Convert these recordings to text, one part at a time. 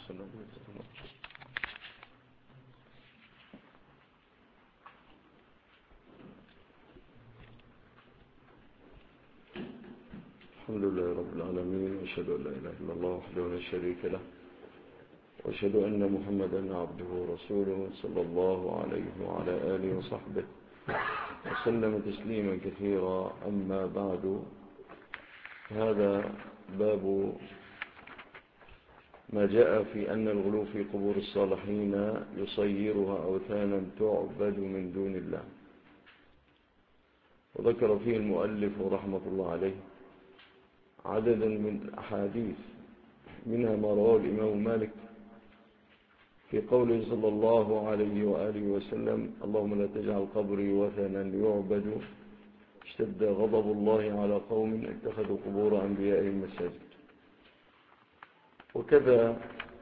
وسلم. الحمد لله رب العالمين، وأشهد أن لا إله إلا الله وحده لا شريك له، وأشهد أن محمدا عبده ورسوله صلى الله عليه وعلى آله وصحبه وسلم تسليما كثيرا. أما بعد، هذا باب ما جاء في أن الغلو في قبور الصالحين يصيرها أوثانا تعبد من دون الله. وذكر فيه المؤلف رحمة الله عليه عددا من الأحاديث، منها ما رواه الإمام مالك في قوله صلى الله عليه وآله وسلم: اللهم لا تجعل قبري وثنا يعبد، اشتد غضب الله على قوم اتخذوا قبور أنبيائهم مساجد. وكذا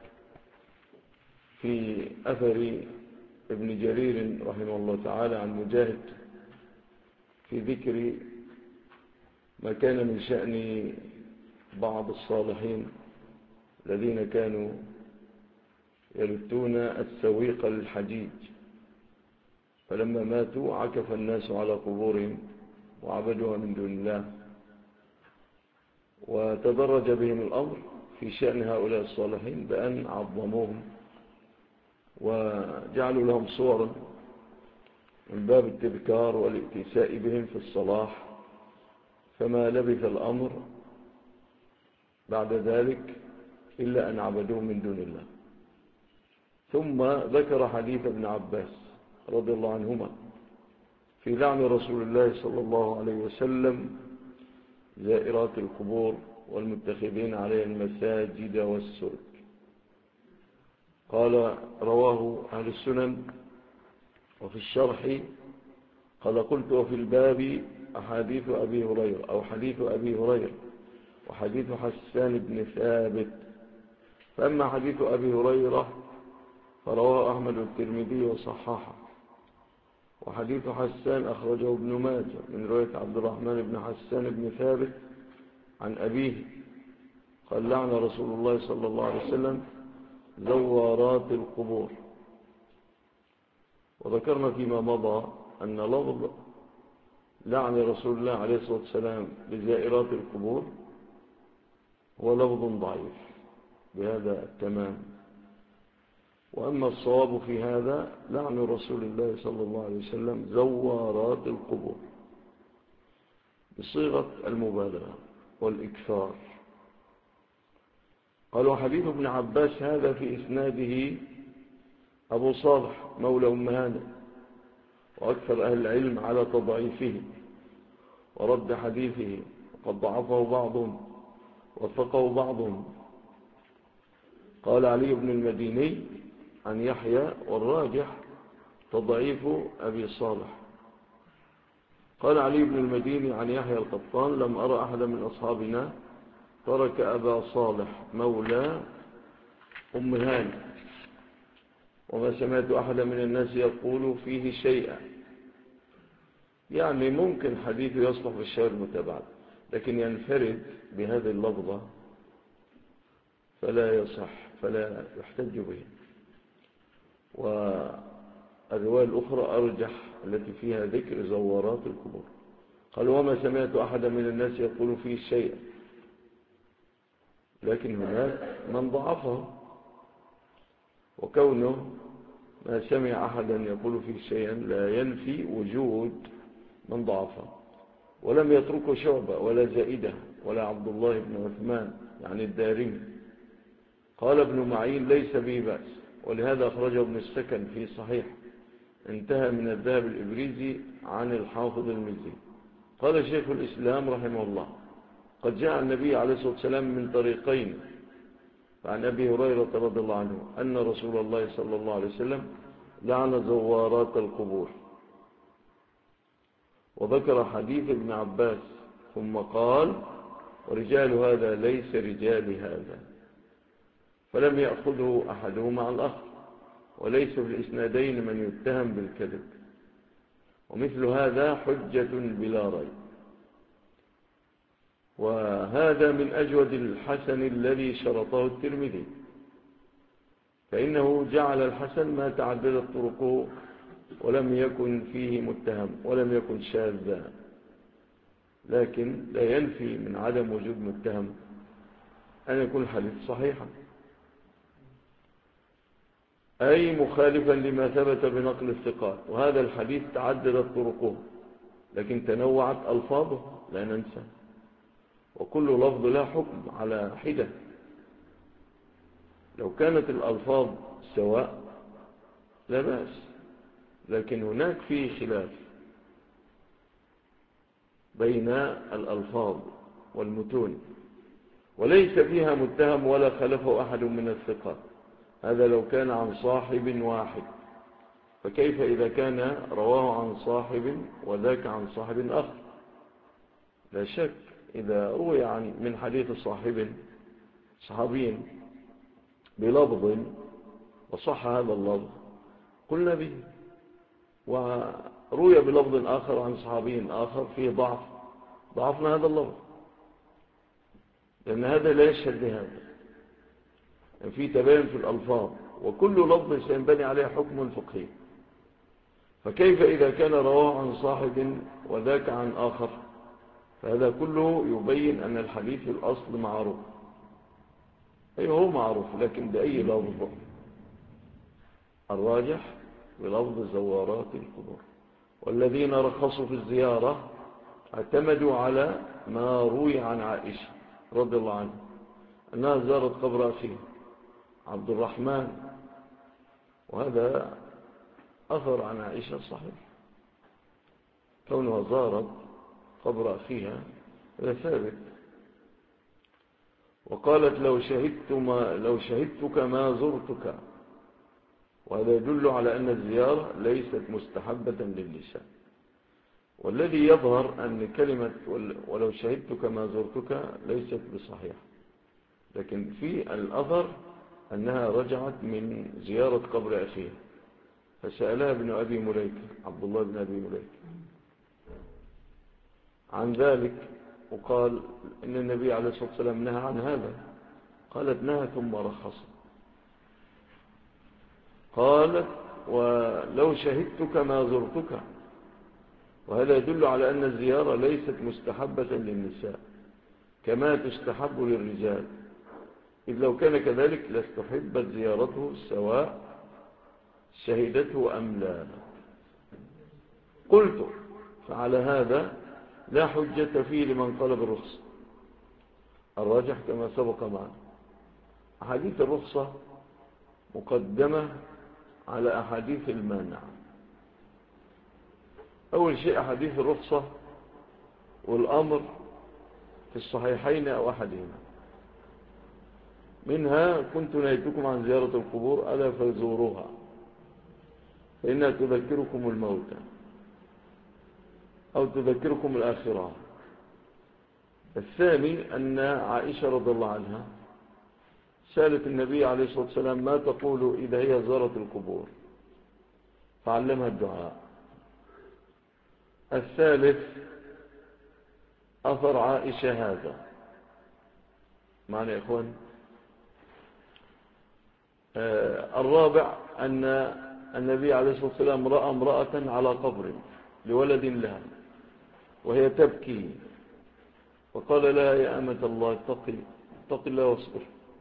في أثر ابن جرير رحمه الله تعالى عن مجاهد في ذكر ما كان من شأن بعض الصالحين الذين كانوا يلتون السويق للحجيج، فلما ماتوا عكف الناس على قبورهم وعبدوها من دون الله، وتدرج بهم الأمر في شأن هؤلاء الصالحين بأن عظموهم وجعلوا لهم صورا من باب التذكار والاتساء بهم في الصلاح. فما لبث الأمر بعد ذلك إلا أن عبدوه من دون الله. ثم ذكر حديث ابن عباس رضي الله عنهما في لعن رسول الله صلى الله عليه وسلم زائرات القبور والمتخذين عليها المساجد والسرج. قال: رواه أهل السنن. وفي الشرح قال: قلت: وفي الباب أحاديث أبي هريرة أو حديث أبي هريرة وحديث حسان بن ثابت. فأما حديث أبي هريرة فرواه أحمد والترمذي وصححه، وحديث حسان أخرجه ابن ماجه من رواية عبد الرحمن بن حسان بن ثابت عن أبيه قال: لعن رسول الله صلى الله عليه وسلم زوارات القبور. وذكرنا فيما مضى أن لفظ لعن رسول الله عليه الصلاة والسلام لزائرات القبور هو لفظ ضعيف بهذا التمام. وأما الصواب في هذا لعن رسول الله صلى الله عليه وسلم زوارات القبور بصيغة المبالغة والإكثار. قالوا: حديث ابن عباس هذا في إسناده أبو صالح مولى أم هانئ، وأكثر أهل العلم على تضعيفه ورد حديثه، وقد ضعفه بعضهم وثقه بعضهم. قال علي بن المديني عن يحيى: والراجح تضعيف أبي صالح. قال علي بن المديني عن يحيى القطان: لم أرى أحدا من أصحابنا ترك أبا صالح مولى أم هانئ، وما سمعت أحدا من الناس يقول فيه شيئا. يعني ممكن حديثه يصلح بالشهر المتابعة، لكن ينفرد بهذه اللفظة فلا يصح، فلا يحتج به. والرواية الأخرى أرجح، التي فيها ذكر زوارات القبور. قال: وما سمعت أحدا من الناس يقول فيه شيئا، لكن هناك من ضعفه، وكونه ما سمع أحدا يقول فيه شيئا لا ينفي وجود من ضعفه. ولم يتركه شعبة ولا زائدة ولا عبد الله بن عثمان يعني الدارمي. قال ابن معين: ليس به بأس، ولهذا أخرجه ابن السكن في صحيح. انتهى من الذهب الإبريزي عن الحافظ المزي. قال شيخ الإسلام رحمه الله: قد جاء النبي عليه الصلاة والسلام من طريقين عن أبي هريرة رضي الله عنه أن رسول الله صلى الله عليه وسلم لعن زوارات القبور. وذكر حديث ابن عباس، ثم قال: ورجال هذا ليس رجال هذا، فلم يأخذه أحدهما عن الآخر، وليس في الإسنادين من يتهم بالكذب، ومثل هذا حجة بلا ريب. وهذا من أجود الحسن الذي شرطه الترمذي، فإنه جعل الحسن ما تعددت طرقه ولم يكن فيه متهم ولم يكن شاذا، لكن لا ينفي من عدم وجود متهم أن يكون الحديث صحيحا، أي مخالفا لما ثبت بنقل الثقات. وهذا الحديث تعددت طرقه لكن تنوعت ألفاظه لا ننسى، وكل لفظ لا حكم على حدة. لو كانت الألفاظ سواء لا بأس، لكن هناك فيه خلاف بين الألفاظ والمتون وليس فيها متهم ولا خلفه أحد من الثقات. هذا لو كان عن صاحب واحد، فكيف إذا كان رواه عن صاحب وذاك عن صاحب آخر؟ لا شك إذا روي من حديث صحابي بلفظ وصح هذا اللفظ قلنا به، وروي بلفظ آخر عن صحابي آخر فيه ضعفنا هذا اللفظ، لأن هذا لا يشهد لهذا، يعني في تباين في الألفاظ، وكل لفظ سينبني عليه حكم فقهي. فكيف إذا كان رواه عن صاحب وذاك عن آخر؟ فهذا كله يبين أن الحديث في الأصل معروف. أيوه هو معروف، لكن بأي لفظ؟ الراجح بلفظ زوارات القبور. والذين رخصوا في الزيارة اعتمدوا على ما روي عن عائشة رضي الله عنها أنها زارت قبر أخيه عبد الرحمن، وهذا أثر عن عائشة صحيح، كونها زارت قبر أخيها هذا ثابت. وقالت لو شهدتك ما زرتك، وهذا يدل على أن الزيارة ليست مستحبة للنساء. والذي يظهر أن كلمة ولو شهدتك ما زرتك ليست بصحيحة، لكن في الأثر أنها رجعت من زيارة قبر أخيها، فسألها ابن أبي مليكة عبد الله بن أبي مليكة عن ذلك، وقال إن النبي عليه الصلاة والسلام نهى عن هذا. قالت نهى ثم رخص. قالت ولو شهدتك ما زرتك، وهذا يدل على أن الزيارة ليست مستحبة للنساء كما تستحب للرجال، إذ لو كان كذلك لاستحبت زيارته سواء شهدته أم لا. قلت فعلى هذا لا حجة فيه لمن قال بالرخصة. الراجح كما سبق معنا أحاديث الرخصة مقدمة على أحاديث المانع. أول شيء أحاديث الرخصة والأمر في الصحيحين أو أحدهما، منها كنت نهيتكم عن زيارة القبور ألا فزوروها فإنها تذكركم الموتى أو تذكركم الآخرة. الثاني أن عائشة رضي الله عنها سألت النبي عليه الصلاة والسلام ما تقول إذا هي زارت القبور، فعلمها الدعاء. الثالث أثر عائشة هذا معنى يا إخوان. الرابع أن النبي عليه الصلاة والسلام رأى امرأة على قبر لولد لها وهي تبكي، وقال لا يا أمة الله اتق الله واصبر،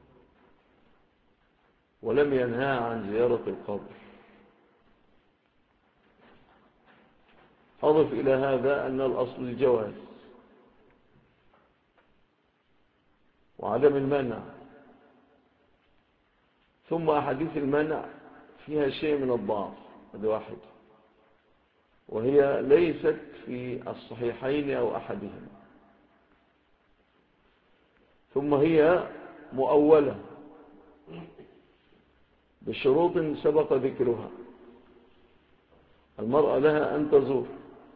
ولم ينهى عن زيارة القبر. أضف إلى هذا أن الأصل الجواز وعدم المنع، ثم أحاديث المنع فيها شيء من الضعف، هذا واحد، وهي ليست في الصحيحين أو أحدهما، ثم هي مؤولة بشروط سبق ذكرها. المرأة لها أن تزور،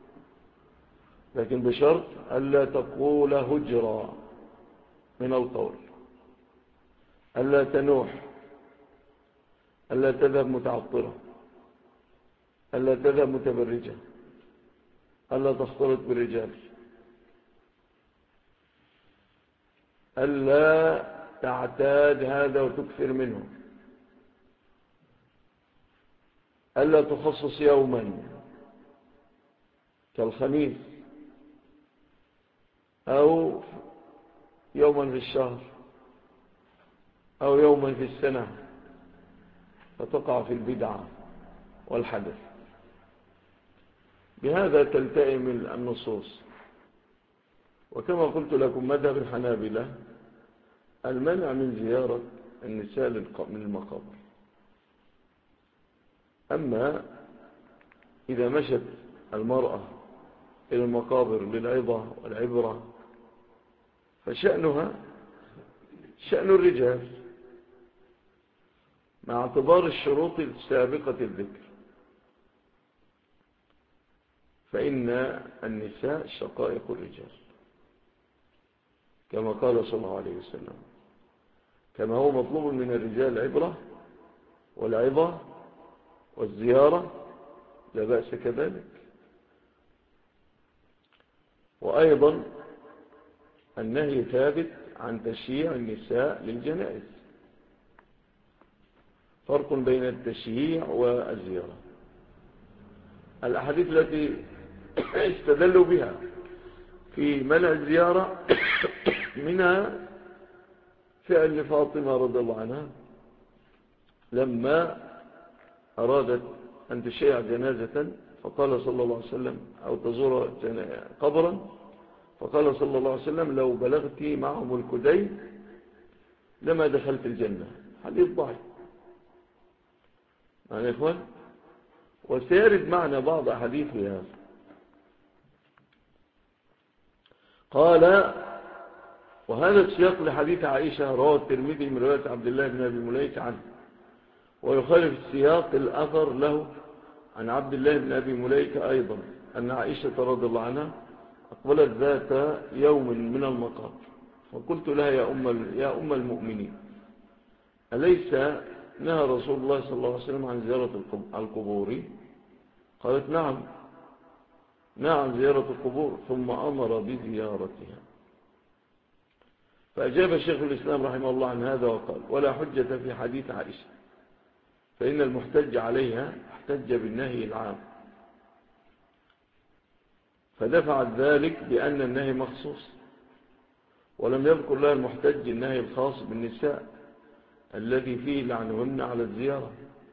لكن بشرط ألا تقول هجرا من القول، ألا تنوح، ألا تذهب متعطرة، ألا تذهب متبرجة، ألا تختلط بالرجال، ألا تعتاد هذا وتكثر منه، ألا تخصص يوما كالخميس أو يوما في الشهر أو يوما في السنة، فتقع في البدعة والحدث. بهذا تلتئم النصوص. وكما قلت لكم مذهب الحنابلة المنع من زيارة النساء من المقابر. أما إذا مشت المرأة إلى المقابر للعظة والعبرة فشأنها شأن الرجال مع اعتبار الشروط السابقة الذكر، فإن النساء شقائق الرجال كما قال صلى الله عليه وسلم، كما هو مطلوب من الرجال العبرة والعظة والزيارة لا بأس كذلك. وأيضا النهي ثابت عن تشييع النساء للجنائز، فرق بين التشييع والزيارة. الأحاديث التي استدلوا بها في منع الزيارة منها فعل فاطمة رضي الله عنها لما أرادت أن تشيع جنازة، فقال صلى الله عليه وسلم أو تزور قبرا، فقال صلى الله عليه وسلم لو بلغت معهم الكدين لما دخلت الجنة. حديث ضعيف يا إخوان، وسيرد معنا بعض أحاديث هذا. قال وهذا السياق لحديث عائشة رواه الترمذي من رواية عبد الله بن أبي مليكة عنه، ويخالف السياق الأثر له عن عبد الله بن أبي مليكة أيضا أن عائشة رضي الله عنها أقبلت ذات يوم من المقابر، فقلت لها يا أم المؤمنين أليس نهى رسول الله صلى الله عليه وسلم عن زيارة القبور؟ قالت نعم، نهى عن زيارة القبور ثم أمر بزيارتها. فأجاب شيخ الإسلام رحمه الله عن هذا وقال ولا حجة في حديث عائشة، فإن المحتج عليها احتج بالنهي العام، فدفعت ذلك بأن النهي مخصوص، ولم يذكر لها المحتج النهي الخاص بالنساء الذي فيه لعنهن على الزيارة.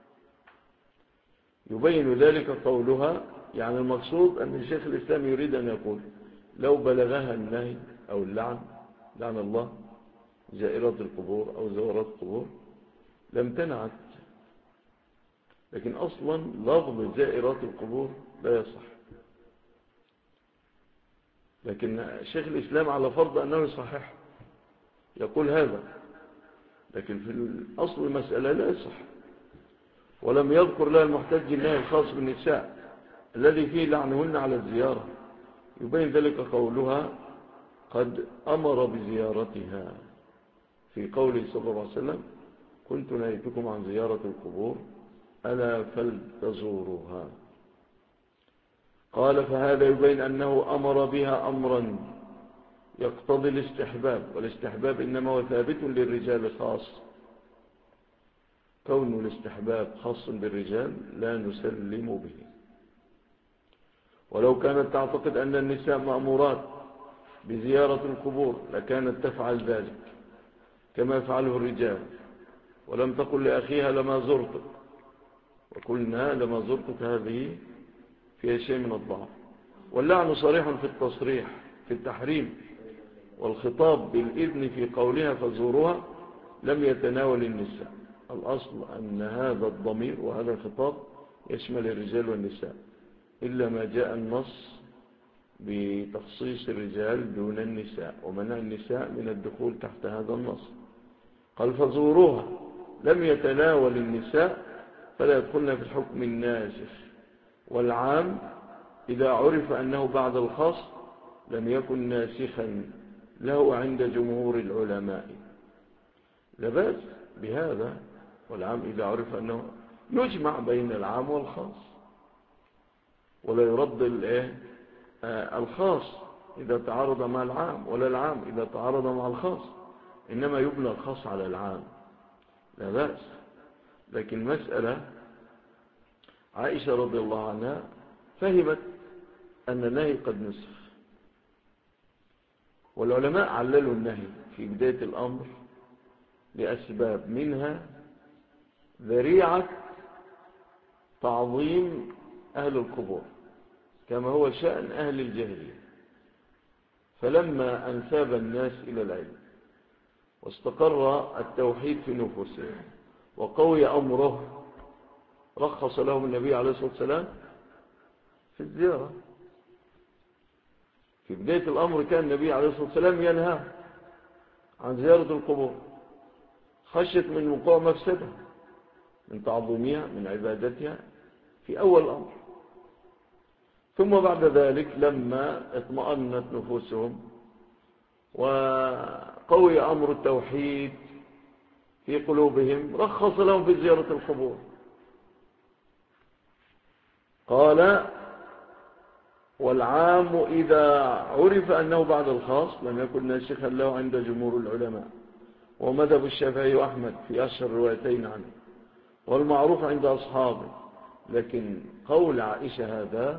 يبين ذلك قولها، يعني المقصود أن الشيخ الإسلام يريد أن يقول لو بلغها النهي أو اللعن، لعن الله زائرات القبور أو زوارات القبور، لم تنعت. لكن أصلا لفظ زائرات القبور لا يصح، لكن شيخ الإسلام على فرض أنه يصحح يقول هذا، لكن في الأصل المسألة لا يصح. ولم يذكر لها المحتج النهي الخاص بالنساء الذي فيه لعنهن على الزيارة. يبين ذلك قولها قد أمر بزيارتها في قوله صلى الله عليه وسلم كنت نهيتكم عن زيارة القبور ألا فلتزوروها. قال فهذا يبين أنه أمر بها أمرا يقتضي الاستحباب، والاستحباب إنما هو ثابت للرجال خاص، كون الاستحباب خاص بالرجال لا نسلم به. ولو كانت تعتقد أن النساء مأمورات بزيارة القبور لكانت تفعل ذلك كما يفعله الرجال، ولم تقل لأخيها لما زرتك، وقلنا لما زرتك هذه فيها شيء من الضعف. واللعن صريح في التصريح في التحريم، والخطاب بالإذن في قولها فزوروها لم يتناول النساء. الأصل أن هذا الضمير وهذا الخطاب يشمل الرجال والنساء، إلا ما جاء النص بتخصيص الرجال دون النساء ومنع النساء من الدخول تحت هذا النص. قال فزوروها لم يتناول النساء فلا يدخلن في الحكم الناسخ، والعام إذا عرف أنه بعد الخاص لم يكن ناسخا له عند جمهور العلماء. لا بأس بهذا، والعام إذا عرف أنه يجمع بين العام والخاص، ولا يرد الخاص إذا تعارض مع العام، ولا العام إذا تعارض مع الخاص، إنما يبنى الخاص على العام، لا بأس. لكن مسألة عائشة رضي الله عنها فهمت أن النهي قد نسخ، والعلماء عللوا النهي في بداية الأمر لأسباب، منها ذريعة تعظيم أهل القبور كما هو شأن أهل الجاهلية، فلما أنساب الناس إلى العلم واستقر التوحيد في نفوسهم وقوي أمره، رخص لهم النبي عليه الصلاة والسلام في الزيارة. في بداية الأمر كان النبي عليه الصلاة والسلام ينهى عن زيارة القبور خشية من وقوع مفسدة من تعظيمها من عبادتها في أول الأمر. ثم بعد ذلك لما اطمأنت نفوسهم وقوي أمر التوحيد في قلوبهم رخص لهم في زيارة القبور. قال: والعام إذا عرف أنه بعد الخاص لم يكن ناسخا له عند جمهور العلماء، ومذهب الشافعي وأحمد في أشهر روايتين عنه، والمعروف عند أصحابه. لكن قول عائشة هذا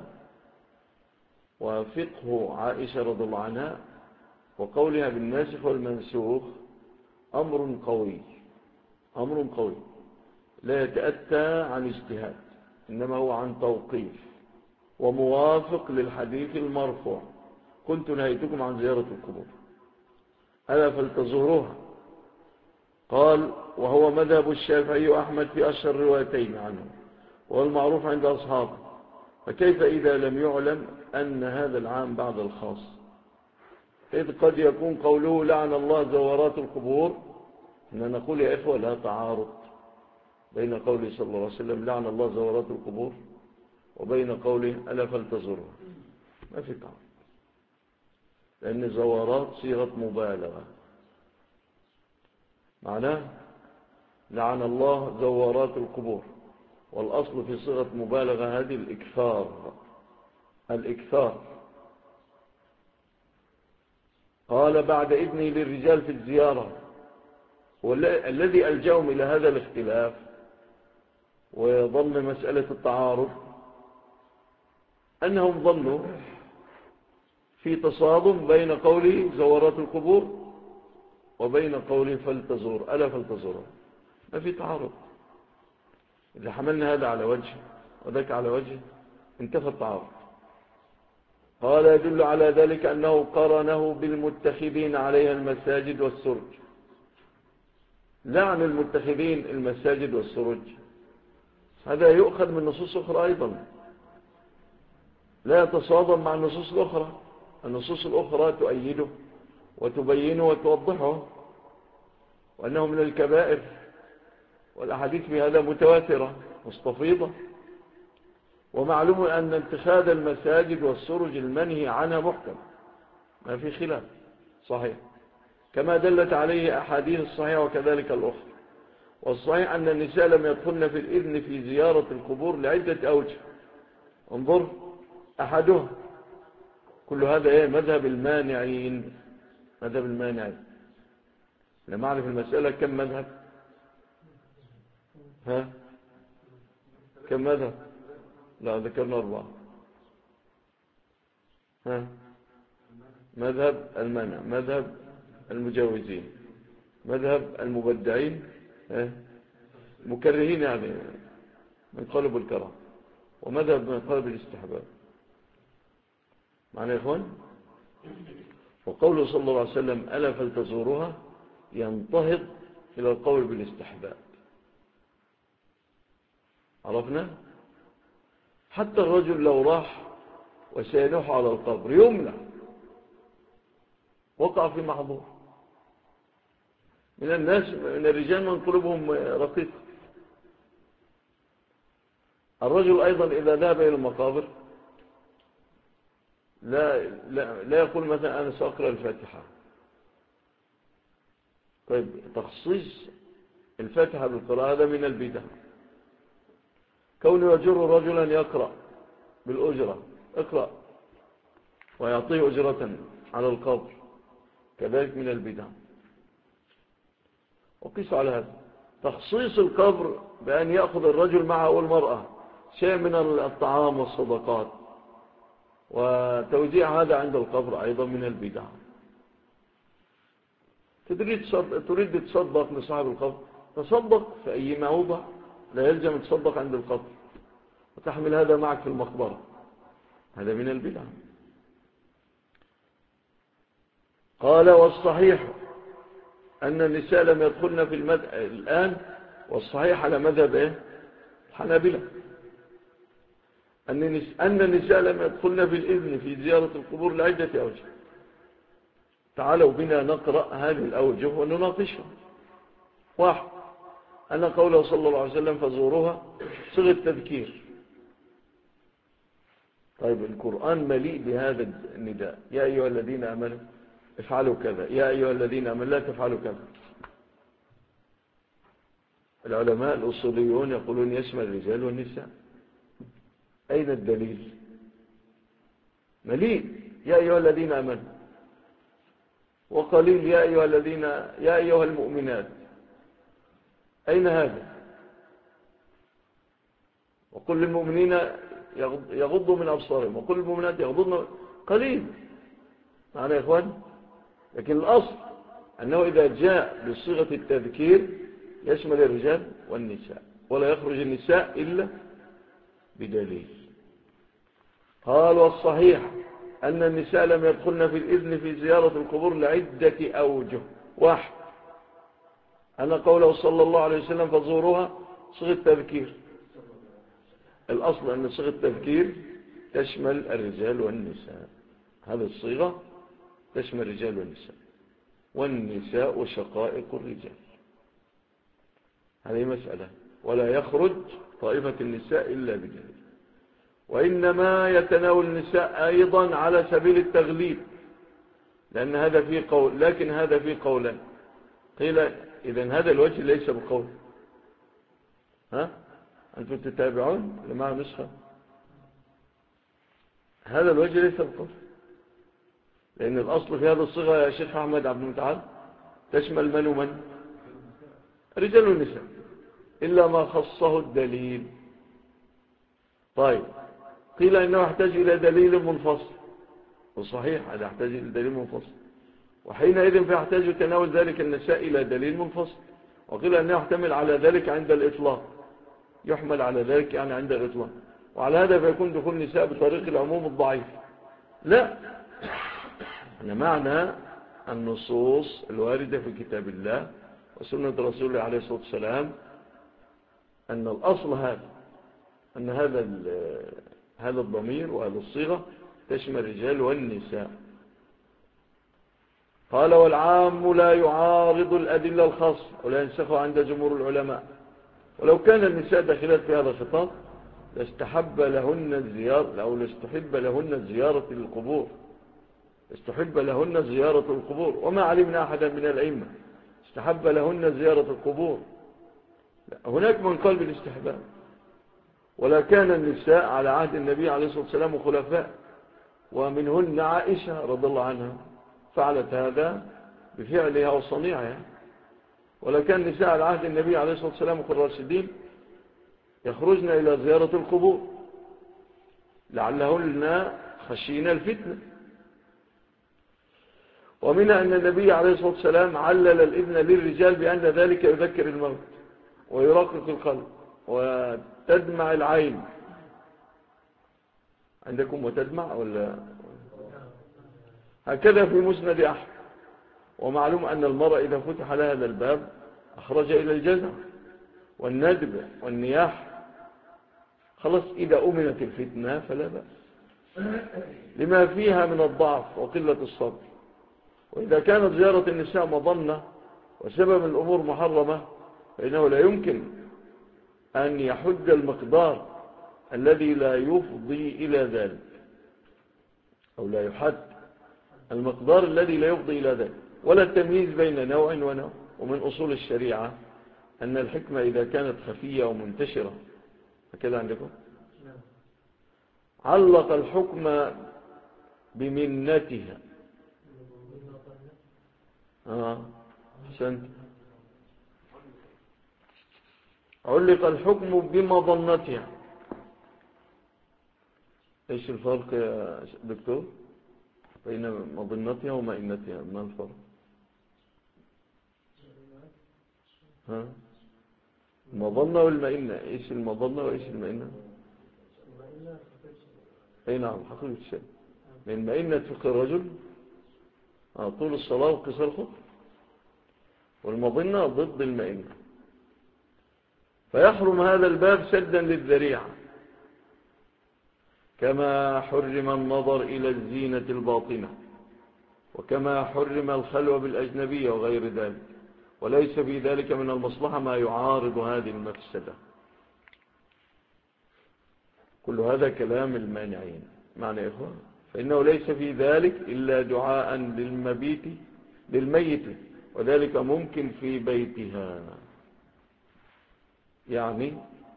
وفقه عائشة رضي الله عنها وقولها بالناسخ والمنسوخ أمر قوي لا يتأتى عن اجتهاد، إنما هو عن توقيف وموافق للحديث المرفوع: كنت نهيتكم عن زيارة القبور ألا فلتزوروها. قال: وهو مذهب الشافعي وأحمد في أشهر روايتين عنه، والمعروف عند أصحابه. فكيف إذا لم يعلم أن هذا العام بعد الخاص؟ إذ قد يكون قوله لعن الله زوارات القبور، إن نقول يا إخوة لا تعارض بين قوله صلى الله عليه وسلم لعن الله زوارات القبور وبين قوله ألا فلتزورها، ما في تعارض، لأن زوارات صيغة مبالغة، معناه لعن الله زوارات القبور، والأصل في صيغة مبالغة هذه الإكثار. قال: بعد إذنه للرجال في الزيارة. والذي ألجأهم إلى هذا الاختلاف وظن مسألة التعارض أنهم ظنوا في تصادم بين قوله زوارات القبور وبين قوله فلتزور ألا فلتزور، ما في تعارض. إذا حملنا هذا على وجه وذاك على وجه انتفى التعارض. قال: يدل على ذلك أنه قرنه بالمتخذين عليها المساجد والسرج. لعن المتخذين المساجد والسرج هذا يؤخذ من نصوص أخرى أيضا، لا يتصادم مع النصوص الأخرى. النصوص الأخرى تؤيده وتبينه وتوضحه وأنه من الكبائر، والأحاديث في هذا متواترة مستفيضة. ومعلوم أن اتخاذ المساجد والسرج المنهي عنها محكم، ما في خلاف صحيح، كما دلت عليه أحاديث الصحيحة وكذلك الأخرى. والصحيح أن النساء لم يدخلن في الإذن في زيارة القبور لعدة أوجه. انظر أحدها كل هذا مذهب المانعين. لما أعرف المسألة كم مذهب؟ كم مذهب؟ لا ذكرنا 4. مذهب المنع، مذهب المجاوزين، مذهب المبدعين، مكرهين يعني من قلب الكرام، ومذهب من قلب الاستحباب. معنى يا إخوان؟ وقوله صلى الله عليه وسلم ألا فلتزوروها ينتهض إلى القول بالاستحباب. عرفنا؟ حتى الرجل لو راح وسينوح على القبر يمنع، وقع في محظور. من الناس من الرجال من قلوبهم رقيقة. الرجل أيضا إذا ذهب إلى المقابر لا يقول مثلا أنا سأقرأ الفاتحة. طيب تخصيص الفاتحة بالقراءة هذا من البدع. كونه يجر رجلا يقرأ بالأجرة، اقرأ، ويعطيه أجرة على القبر، كذلك من البدع. وقيس على هذا تخصيص القبر بأن يأخذ الرجل معه والمرأة شيء من الطعام والصدقات، وتوزيع هذا عند القبر أيضا من البدع. تريد تصدق لصاحب القبر، تصدق في أي موضع، لا يلزم تصدق عند القبر وتحمل هذا معك في المقبرة، هذا من البدع. قال والصحيح أن النساء لم يدخلن في الآن، والصحيح على مذهب الحنابلة أن النساء لم يدخلن في الإذن في زيارة القبور لعدة أوجه. تعالوا بنا نقرأ هذه الأوجه ونناقشها. واحد، أن قوله صلى الله عليه وسلم فزوروها صيغة تذكير. طيب القرآن مليء بهذا النداء، يا أيها الذين آمنوا افعلوا كذا، يا أيها الذين آمنوا لا تفعلوا كذا. العلماء الأصوليون يقولون يشمل الرجال والنساء. أين الدليل؟ مليء يا أيها الذين آمنوا، وقليل يا أيها المؤمنات. أين هذا؟ وقل للمؤمنين يغضوا من أبصارهم وقل للمؤمنات يغضضن، قليل معنا يا إخوان. لكن الأصل أنه إذا جاء بصيغة التذكير يشمل الرجال والنساء، ولا يخرج النساء إلا بدليل. قال والصحيح أن النساء لم يدخلن في الإذن في زيارة القبور لعدة أوجه. واحد، أن قوله صلى الله عليه وسلم فزوروها صيغة تذكير. الأصل أن صيغة التذكير تشمل الرجال والنساء، هذه الصيغة تشمل الرجال والنساء، والنساء شقائق الرجال، هذه مسألة، ولا يخرج طائفة النساء إلا بدليل. وإنما يتناول النساء أيضا على سبيل التغليب، لأن هذا فيه قول، لكن هذا فيه قولا. قيل إذن هذا الوجه ليس بقول. أنتم تتابعون لمع نسخة؟ هذا الوجه ليس بقول، لأن الأصل في هذا الصيغة يا شيخ أحمد عبد المتعال تشمل من ومن؟ رجال والنساء، إلا ما خصه الدليل. طيب قيل إنه يحتاج إلى دليل منفصل، وصحيح هذا يحتاج إلى دليل منفصل، وحينئذ فيحتاج تناول ذلك النساء إلى دليل منفصل. وقيل أنه يحتمل على ذلك عند الإطلاق، يحمل على ذلك يعني عند الإطلاق، وعلى هذا فيكون دخول النساء بطريق العموم الضعيف. لا، أن معنى النصوص الواردة في كتاب الله وسنة رسوله عليه الصلاة والسلام أن الأصل هذا، أن هذا الضمير وهذا الصيغة تشمل الرجال والنساء. قال والعام لا يعارض الأدلة الخاصة ولا ينسخ عند جمهور العلماء. ولو كان النساء داخلات في هذا الخطاب لاستحب لهن الزيارة، أو لاستحب لهن زيارة القبور، استحب لهن زيارة القبور، وما علمنا أحدا من الأئمة استحب لهن زيارة القبور. هناك من قال بالاستحباب، ولا كان النساء على عهد النبي عليه الصلاة والسلام وخلفاء، ومنهن عائشة رضي الله عنها فعلت هذا بفعلها وصنيعها. ولا كان النساء على عهد النبي عليه الصلاة والسلام والراشدين يخرجن إلى زيارة القبور لعلهن خشين الفتنة. ومنها أن النبي عليه الصلاة والسلام علل الإذن للرجال بأن ذلك يذكر الموت ويرقق القلب وتدمع العين. عندكم وتدمع ولا؟ هكذا في مسند أحمد. ومعلوم أن المرأة إذا فتح لها هذا الباب أخرج إلى الجزع والندب والنياح، خلاص إذا أمنت الفتنة فلا بأس لما فيها من الضعف وقلة الصبر. وإذا كانت زيارة النساء مظنة وسبب الأمور محرمة فإنه لا يمكن أن يحد المقدار الذي لا يفضي إلى ذلك، أو لا يحد المقدار الذي لا يفضي إلى ذلك، ولا التمييز بين نوع ونوع. ومن أصول الشريعة أن الحكمة إذا كانت خفية ومنتشرة، هكذا عندكم علق الحكم بمنتها. حسنت. علق الحكم بمظنتها، إيش الفرق يا دكتور بين مظنتها ومئنتها؟ ما الفرق؟ ها؟ المظنة والمئنة، إيش المظنة وإيش المئنة؟ أي نعم، حقيقة الشيء. لأن مئنة فقه الرجل طول الصلاة وقصر الخطر، والمظنة ضد المئنة. فيحرم هذا الباب سدا للذريعة، كما حرم النظر إلى الزينة الباطنة، وكما حرم الخلوة بالأجنبية وغير ذلك، وليس في ذلك من المصلحة ما يعارض هذه المفسدة. كل هذا كلام المانعين. معنى يا إخوة، فإنه ليس في ذلك إلا دعاء للميت، وذلك ممكن في بيتها. يعني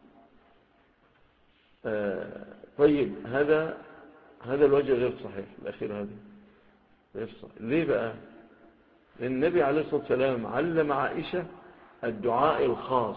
طيب، هذا الوجه غير صحيح، الأخير هذا غير صحيح. ليه بقى؟ لأن النبي عليه الصلاة والسلام علم عائشة الدعاء الخاص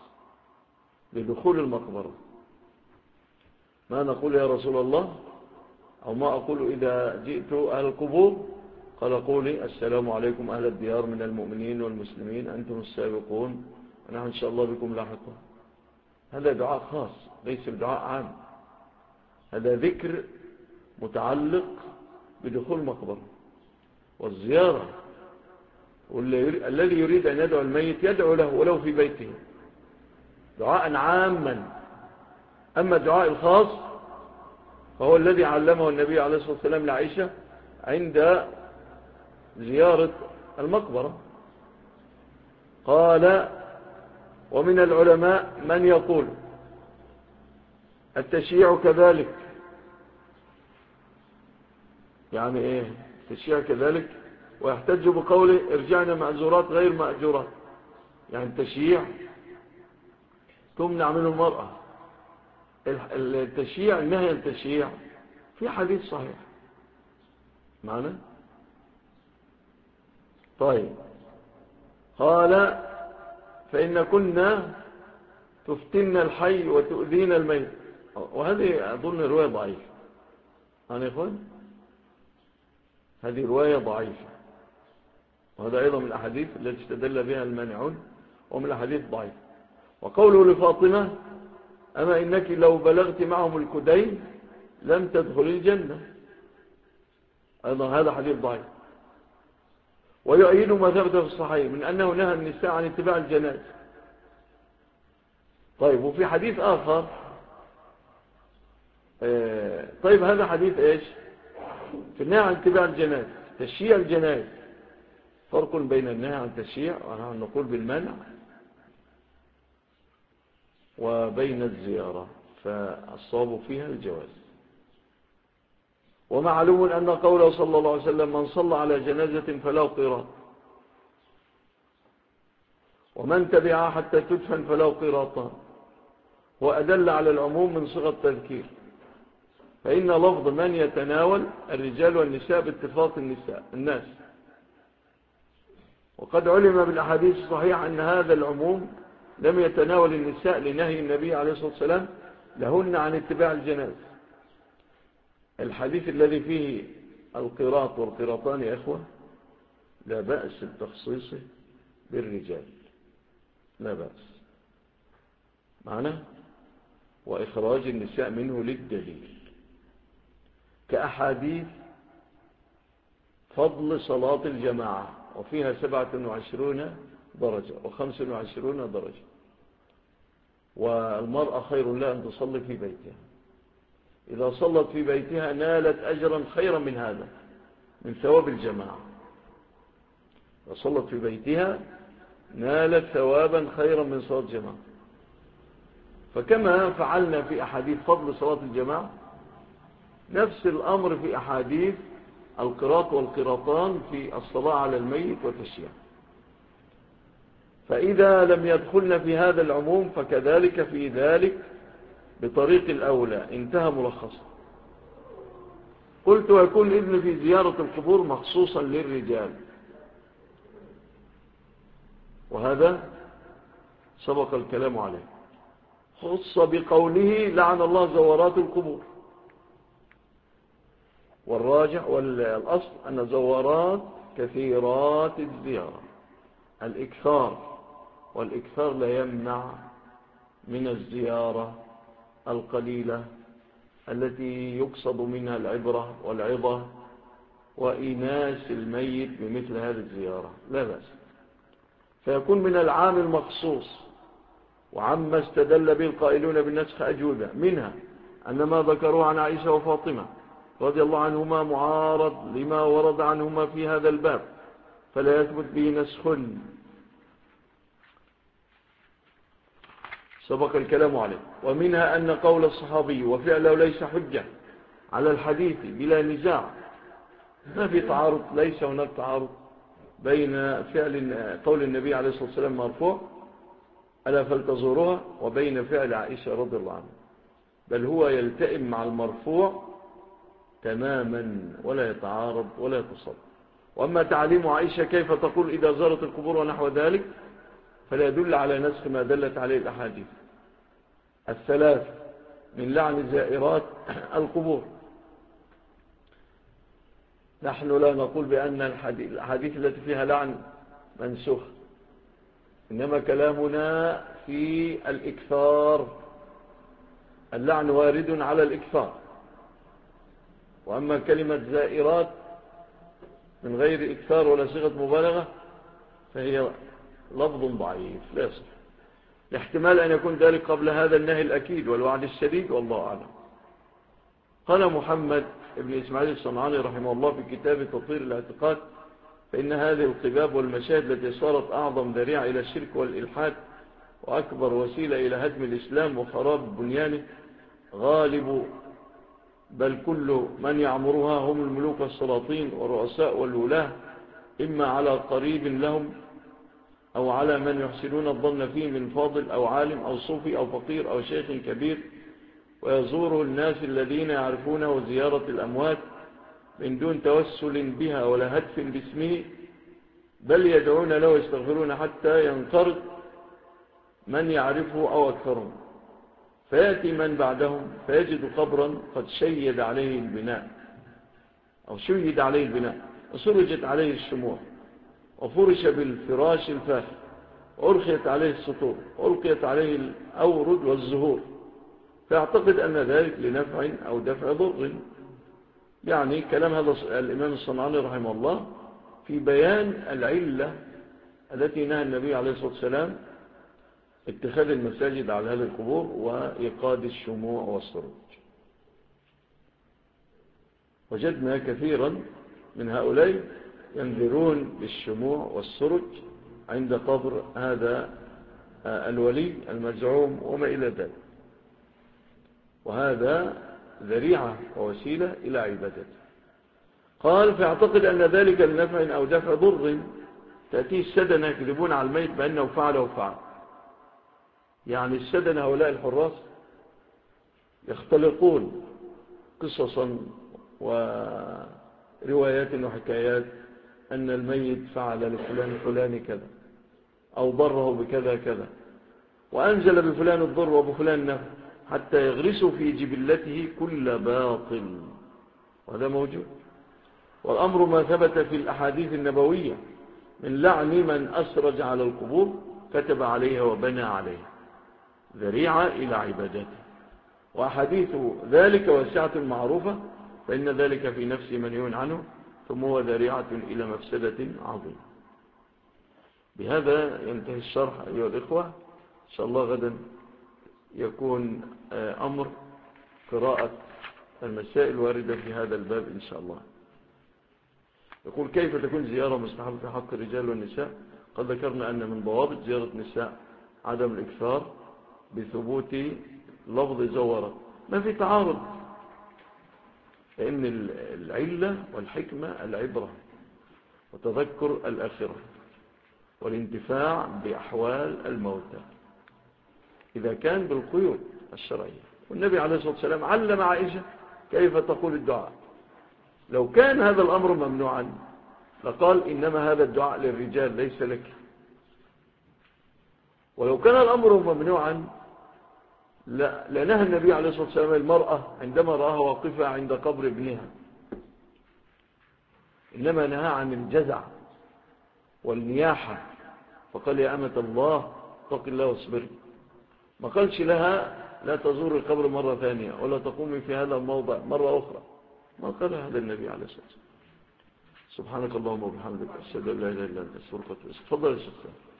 لدخول المقبرة. ما نقول يا رسول الله، أو ما أقول إذا جئت أهل القبور؟ قال قولي السلام عليكم أهل الديار من المؤمنين والمسلمين، أنتم السابقون ونحن إن شاء الله بكم لاحقون. هذا دعاء خاص، ليس بدعاء عام. هذا ذكر متعلق بدخول المقبرة والزيارة، والذي يريد أن يدعو الميت يدعو له ولو في بيته دعاء عاما. أما الدعاء الخاص فهو الذي علمه النبي عليه الصلاة والسلام لعائشة عند زيارة المقبرة. قال: ومن العلماء من يقول التشييع كذلك. يعني ايه التشييع كذلك؟ ويحتج بقوله ارجعنا مأجورات غير مأجورات. يعني التشييع تمنع منه المرأة. التشييع، النهي عن التشييع في حديث صحيح معنا. طيب، قال: فإن كنا تفتن الحي وتؤذين الميت. وهذه أظن رواية ضعيفة. أنا يا إخوان، هذه رواية ضعيفة، وهذا أيضا من الأحاديث التي استدل بها المانعون، ومن الأحاديث ضعيفة. وقوله لفاطمة: أما إنك لو بلغت معهم الكدين لم تدخل الجنة، أيضا هذا حديث ضعيف. ويؤيد ما ثبت في الصحيح من أنه نهى النساء عن اتباع الجنائز. طيب، وفي حديث آخر، طيب هذا حديث إيش؟ في النهي عن اتباع الجنائز، تشييع الجنائز. فرق بين النهي عن تشييع ونحن نقول بالمنع وبين الزيارة، فالصواب فيها الجواز. ومعلوم أن قوله صلى الله عليه وسلم: من صلى على جنازة فله قيراط، ومن تبعها حتى تدفن فله قيراطان، وأدل على العموم من صيغة التذكير. فإن لفظ من يتناول الرجال والنساء باتفاق الناس. وقد علم بالأحاديث الصحيحة أن هذا العموم لم يتناول النساء لنهي النبي عليه الصلاة والسلام لهن عن اتباع الجناز. الحديث الذي فيه القيراط والقيراطان يا إخوة لا بأس بتخصيصه بالرجال، لا بأس معنى، وإخراج النساء منه للدليل، كأحاديث فضل صلاة الجماعة، وفيها 27 درجة و25 درجة، والمرأة خير لها أن تصلي في بيتها. إذا صلت في بيتها نالت أجرا خيرا من هذا، من ثواب الجماعة. إذا صلت في بيتها نالت ثوابا خيرا من صلاة الجماعة. فكما فعلنا في أحاديث فضل صلاة الجماعة، نفس الأمر في أحاديث القراط والقراطان في الصلاة على الميت والتشييع. فإذا لم يدخلن في هذا العموم فكذلك في ذلك بطريق الأولى. انتهى ملخصا. قلت: ويكون الإذن في زيارة القبور مخصوصا للرجال، وهذا سبق الكلام عليه. خص بقوله: لعن الله زوارات القبور. والراجع والأصل أن زوارات كثيرات الزيارة الإكثار، والإكثار لا يمنع من الزيارة القليلة التي يقصد منها العبرة والعظة وإناس الميت بمثل هذه الزيارة لا بأس. فيكون من العام المخصوص. وعما استدل به القائلون بالنسخ أجوبة، منها أن ما ذكروه عن عائشة وفاطمة رضي الله عنهما معارض لما ورد عنهما في هذا الباب فلا يثبت به نسخ سبق الكلام عليه. ومنها أن قول الصحابي وفعله ليس حجة على الحديث بلا نزاع. ما في تعارض، ليس هناك تعارض بين فعل قول النبي عليه الصلاة والسلام مرفوع ألا فلتزوروها وبين فعل عائشة رضي الله عنها، بل هو يلتئم مع المرفوع تماما ولا يتعارض ولا يتصل. وأما تعليم عائشة كيف تقول إذا زارت القبور ونحو ذلك فلا يدل على نسخ ما دلت عليه الأحاديث الثلاث من لعن زائرات القبور. نحن لا نقول بأن الحديث التي فيها لعن منسوخ، إنما كلامنا في الإكثار. اللعن وارد على الإكثار. وأما كلمة زائرات من غير إكثار ولا صيغة مبالغة فهي لفظ ضعيف لا يصح، لاحتمال أن يكون ذلك قبل هذا النهي الأكيد والوعد الشديد والله أعلم. قال محمد ابن إسماعيل الصنعاني رحمه الله في كتاب تطهير الاعتقاد: فإن هذه القباب والمشاهد التي صارت أعظم ذريعة إلى الشرك والإلحاد وأكبر وسيلة إلى هدم الإسلام وخراب بنيانه غالب بل كل من يعمرها هم الملوك والسلاطين والرؤساء والولاة، إما على قريب لهم أو على من يحسنون الظن فيه من فاضل أو عالم أو صوفي أو فقير أو شيخ كبير، ويزوره الناس الذين يعرفونه زيارة الأموات من دون توسل بها ولا هتف باسمه، بل يدعون له ويستغفرون حتى ينقرض من يعرفه أو أكثرهم، فيأتي من بعدهم فيجد قبرا قد شيد عليه البناء أو شيد عليه البناء وسرجت عليه الشموع وفرش بالفراش الفاخر وأرخيت عليه السطور وألقيت عليه الأورد والزهور، فيعتقد أن ذلك لنفع أو دفع ضر. يعني كلام هذا الإمام الصنعاني رحمه الله في بيان العلة التي نهى النبي عليه الصلاة والسلام اتخاذ المساجد على هذه القبور وإيقاد الشموع والسرج. وجدنا كثيرا من هؤلاء ينذرون بالشموع والسرج عند قبر هذا الولي المزعوم وما إلى ذلك، وهذا ذريعة ووسيلة إلى عبادته. قال: فيعتقد أن ذلك لنفع أو دفع ضر، تأتيه السدنة يكذبون على الميت بأنه فعل وفعل. يعني السدنة هؤلاء الحراس يختلقون قصصا وروايات وحكايات أن الميت فعل لفلان فلان كذا أو ضره بكذا كذا وأنزل بفلان الضر وبفلان نفع، حتى يغرسوا في جبلته كل باطل، وهذا موجود. والأمر ما ثبت في الأحاديث النبوية من لعن من أسرج على القبور كتب عليها وبنى عليها، ذريعة إلى عبادته. وأحاديث ذلك واسعة معروفة، فإن ذلك في نفسه منهي عنه، ثم هو ذريعة إلى مفسدة عظيمة. بهذا ينتهي الشرح أيها الإخوة. إن شاء الله غدا يكون أمر قراءة المسائل الواردة في هذا الباب إن شاء الله. يقول: كيف تكون زيارة مستحبة في حق الرجال والنساء؟ قد ذكرنا أن من ضوابط زيارة النساء عدم الإكثار بثبوت لفظ زورة. ما في تعارض، لأن العلة والحكمة العبرة وتذكر الآخرة والانتفاع بأحوال الموتى إذا كان بالقيود الشرعية. والنبي عليه الصلاة والسلام علم عائشة كيف تقول الدعاء. لو كان هذا الأمر ممنوعا لقال: إنما هذا الدعاء للرجال ليس لك. ولو كان الأمر ممنوعا لنهى النبي عليه الصلاة والسلام المرأة عندما رآها واقفة عند قبر ابنها إنما نهى عن الجزع والنياحة، فقال يا أمة الله اتق الله واصبري. ما قالش لها لا تزور القبر مرة ثانية ولا تقومي في هذا الموضع مرة أخرى، ما قال هذا النبي عليه الصلاة والسلام. سبحانك اللهم وبحمدك أشهد أن لا إله إلا أنت أستغفرك وأتوب إليك. تفضل يا شيخ.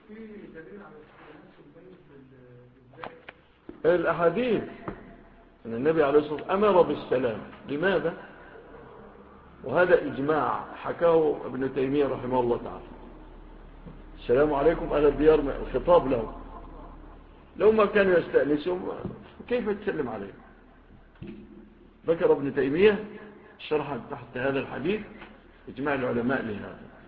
الأحاديث أن النبي عليه الصلاة والسلام أمر بالسلام. لماذا؟ وهذا إجماع حكاه ابن تيمية رحمه الله تعالى. السلام عليكم أهل الديار، الخطاب لهم، لو ما كانوا يستأنسهم كيف تسلم عليهم؟ ذكر ابن تيمية شرحا تحت هذا الحديث إجماع العلماء لهذا.